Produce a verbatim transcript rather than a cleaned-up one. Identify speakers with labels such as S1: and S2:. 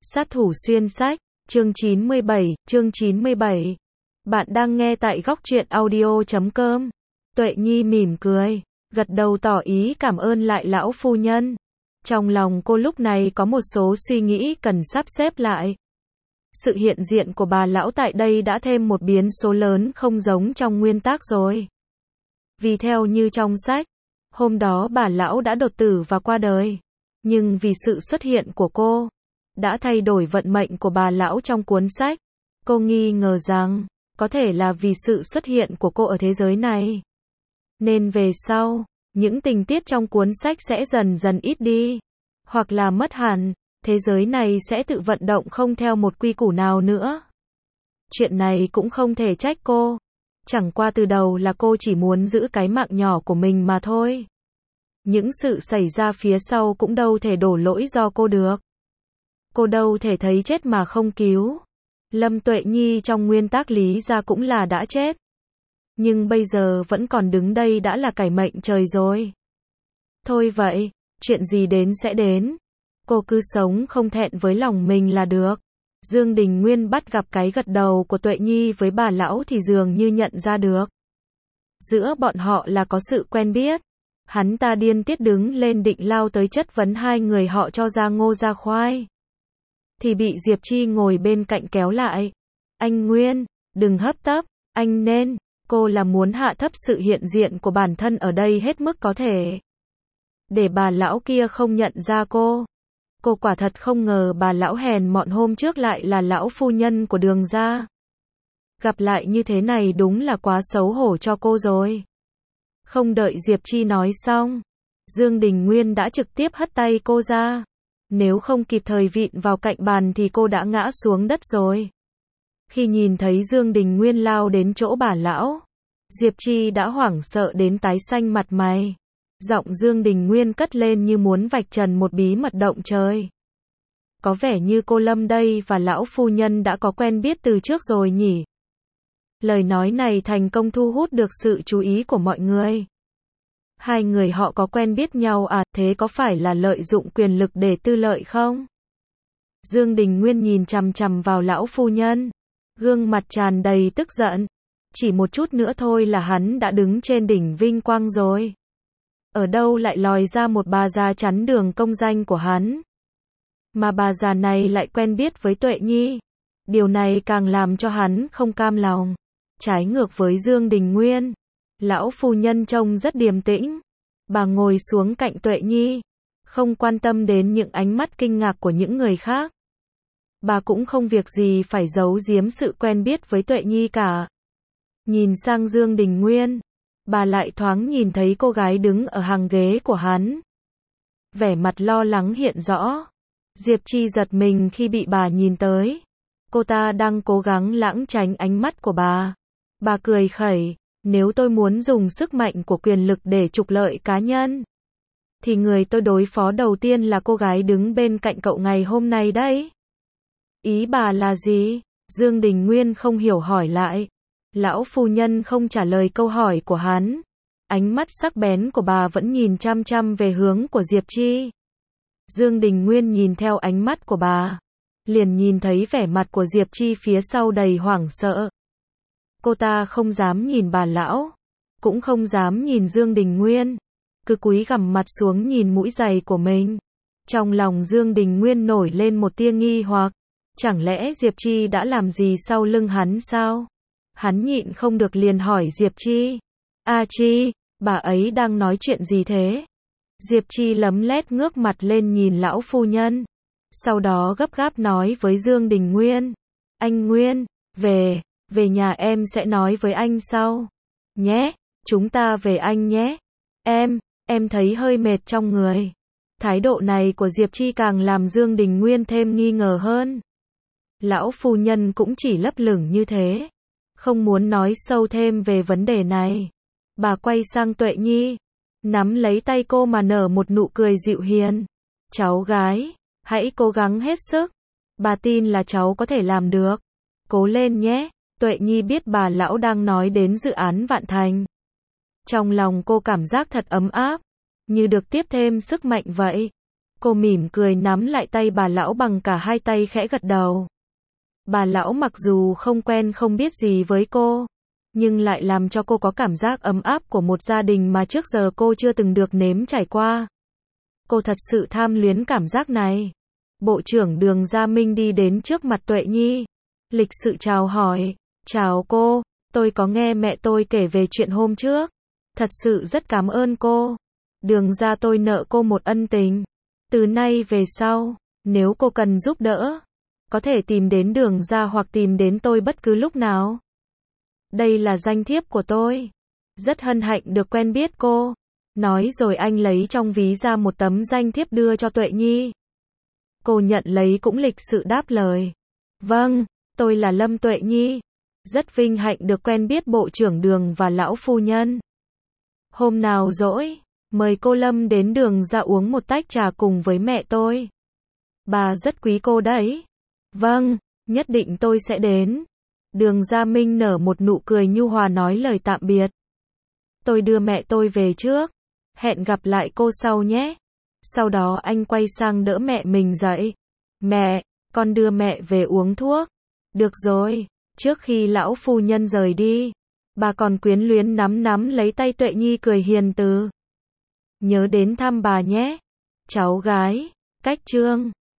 S1: Sát thủ xuyên sách, chương chín mươi bảy, chương chín mươi bảy. Bạn đang nghe tại góc truyện audio chấm com. Tuệ Nhi mỉm cười, gật đầu tỏ ý cảm ơn lại lão phu nhân. Trong lòng cô lúc này có một số suy nghĩ cần sắp xếp lại. Sự hiện diện của bà lão tại đây đã thêm một biến số lớn không giống trong nguyên tắc rồi. Vì theo như trong sách, hôm đó bà lão đã đột tử và qua đời. Nhưng vì sự xuất hiện của cô, đã thay đổi vận mệnh của bà lão trong cuốn sách. Cô nghi ngờ rằng, có thể là vì sự xuất hiện của cô ở thế giới này. Nên về sau, những tình tiết trong cuốn sách sẽ dần dần ít đi. Hoặc là mất hẳn, thế giới này sẽ tự vận động không theo một quy củ nào nữa. Chuyện này cũng không thể trách cô. Chẳng qua từ đầu là cô chỉ muốn giữ cái mạng nhỏ của mình mà thôi. Những sự xảy ra phía sau cũng đâu thể đổ lỗi do cô được. Cô đâu thể thấy chết mà không cứu. Lâm Tuệ Nhi trong nguyên tắc lý ra cũng là đã chết. Nhưng bây giờ vẫn còn đứng đây đã là cải mệnh trời rồi. Thôi vậy, chuyện gì đến sẽ đến. Cô cứ sống không thẹn với lòng mình là được. Dương Đình Nguyên bắt gặp cái gật đầu của Tuệ Nhi với bà lão thì dường như nhận ra được. Giữa bọn họ là có sự quen biết. Hắn ta điên tiết đứng lên định lao tới chất vấn hai người họ cho ra ngô ra khoai. Thì bị Diệp Chi ngồi bên cạnh kéo lại. Anh Nguyên, đừng hấp tấp, anh nên, cô là muốn hạ thấp sự hiện diện của bản thân ở đây hết mức có thể. Để bà lão kia không nhận ra cô. Cô quả thật không ngờ bà lão hèn mọn hôm trước lại là lão phu nhân của Đường gia. Gặp lại như thế này đúng là quá xấu hổ cho cô rồi. Không đợi Diệp Chi nói xong, Dương Đình Nguyên đã trực tiếp hất tay cô ra. Nếu không kịp thời vịn vào cạnh bàn thì cô đã ngã xuống đất rồi. Khi nhìn thấy Dương Đình Nguyên lao đến chỗ bà lão, Diệp Chi đã hoảng sợ đến tái xanh mặt mày. Giọng Dương Đình Nguyên cất lên như muốn vạch trần một bí mật động trời. Có vẻ như cô Lâm đây và lão phu nhân đã có quen biết từ trước rồi nhỉ? Lời nói này thành công thu hút được sự chú ý của mọi người. Hai người họ có quen biết nhau à, thế có phải là lợi dụng quyền lực để tư lợi không? Dương Đình Nguyên nhìn chằm chằm vào lão phu nhân, gương mặt tràn đầy tức giận. Chỉ một chút nữa thôi là hắn đã đứng trên đỉnh vinh quang rồi. Ở đâu lại lòi ra một bà già chắn đường công danh của hắn? Mà bà già này lại quen biết với Tuệ Nhi. Điều này càng làm cho hắn không cam lòng. Trái ngược với Dương Đình Nguyên, lão phu nhân trông rất điềm tĩnh. Bà ngồi xuống cạnh Tuệ Nhi, không quan tâm đến những ánh mắt kinh ngạc của những người khác. Bà cũng không việc gì phải giấu giếm sự quen biết với Tuệ Nhi cả. Nhìn sang Dương Đình Nguyên, bà lại thoáng nhìn thấy cô gái đứng ở hàng ghế của hắn. Vẻ mặt lo lắng hiện rõ. Diệp Chi giật mình khi bị bà nhìn tới. Cô ta đang cố gắng lãng tránh ánh mắt của bà. Bà cười khẩy, nếu tôi muốn dùng sức mạnh của quyền lực để trục lợi cá nhân, thì người tôi đối phó đầu tiên là cô gái đứng bên cạnh cậu ngày hôm nay đấy. Ý bà là gì? Dương Đình Nguyên không hiểu hỏi lại. Lão phu nhân không trả lời câu hỏi của hắn. Ánh mắt sắc bén của bà vẫn nhìn chăm chăm về hướng của Diệp Chi. Dương Đình Nguyên nhìn theo ánh mắt của bà, liền nhìn thấy vẻ mặt của Diệp Chi phía sau đầy hoảng sợ. Cô ta không dám nhìn bà lão, cũng không dám nhìn Dương Đình Nguyên, cứ cúi gằm mặt xuống nhìn mũi giày của mình. Trong lòng Dương Đình Nguyên nổi lên một tia nghi hoặc, chẳng lẽ Diệp Chi đã làm gì sau lưng hắn sao? Hắn nhịn không được liền hỏi Diệp Chi. A Chi, bà ấy đang nói chuyện gì thế? Diệp Chi lấm lét ngước mặt lên nhìn lão phu nhân. Sau đó gấp gáp nói với Dương Đình Nguyên. Anh Nguyên, về, về nhà em sẽ nói với anh sau. Nhé, chúng ta về anh nhé. Em, em thấy hơi mệt trong người. Thái độ này của Diệp Chi càng làm Dương Đình Nguyên thêm nghi ngờ hơn. Lão phu nhân cũng chỉ lấp lửng như thế, không muốn nói sâu thêm về vấn đề này. Bà quay sang Tuệ Nhi, nắm lấy tay cô mà nở một nụ cười dịu hiền. Cháu gái, hãy cố gắng hết sức. Bà tin là cháu có thể làm được. Cố lên nhé. Tuệ Nhi biết bà lão đang nói đến dự án Vạn Thành. Trong lòng cô cảm giác thật ấm áp, như được tiếp thêm sức mạnh vậy. Cô Cô mỉm cười nắm lại tay bà lão bằng cả hai tay khẽ gật đầu. Bà lão mặc dù không quen không biết gì với cô, nhưng lại làm cho cô có cảm giác ấm áp của một gia đình mà trước giờ cô chưa từng được nếm trải qua. Cô thật sự tham luyến cảm giác này. Bộ trưởng Đường Gia Minh đi đến trước mặt Tuệ Nhi, lịch sự chào hỏi. Chào cô, tôi có nghe mẹ tôi kể về chuyện hôm trước. Thật sự rất cảm ơn cô. Đường gia tôi nợ cô một ân tình. Từ nay về sau, nếu cô cần giúp đỡ, có thể tìm đến Đường gia hoặc tìm đến tôi bất cứ lúc nào. Đây là danh thiếp của tôi. Rất hân hạnh được quen biết cô. Nói rồi anh lấy trong ví ra một tấm danh thiếp đưa cho Tuệ Nhi. Cô nhận lấy cũng lịch sự đáp lời. Vâng, tôi là Lâm Tuệ Nhi. Rất vinh hạnh được quen biết bộ trưởng Đường và lão phu nhân. Hôm nào rỗi, mời cô Lâm đến Đường ra uống một tách trà cùng với mẹ tôi. Bà rất quý cô đấy. Vâng, nhất định tôi sẽ đến. Đường Gia Minh nở một nụ cười nhu hòa nói lời tạm biệt. Tôi đưa mẹ tôi về trước. Hẹn gặp lại cô sau nhé. Sau đó anh quay sang đỡ mẹ mình dậy. Mẹ, con đưa mẹ về uống thuốc. Được rồi. Trước khi lão phu nhân rời đi, bà còn quyến luyến nắm nắm lấy tay Tuệ Nhi cười hiền từ. Nhớ đến thăm bà nhé. Cháu gái, cách chương.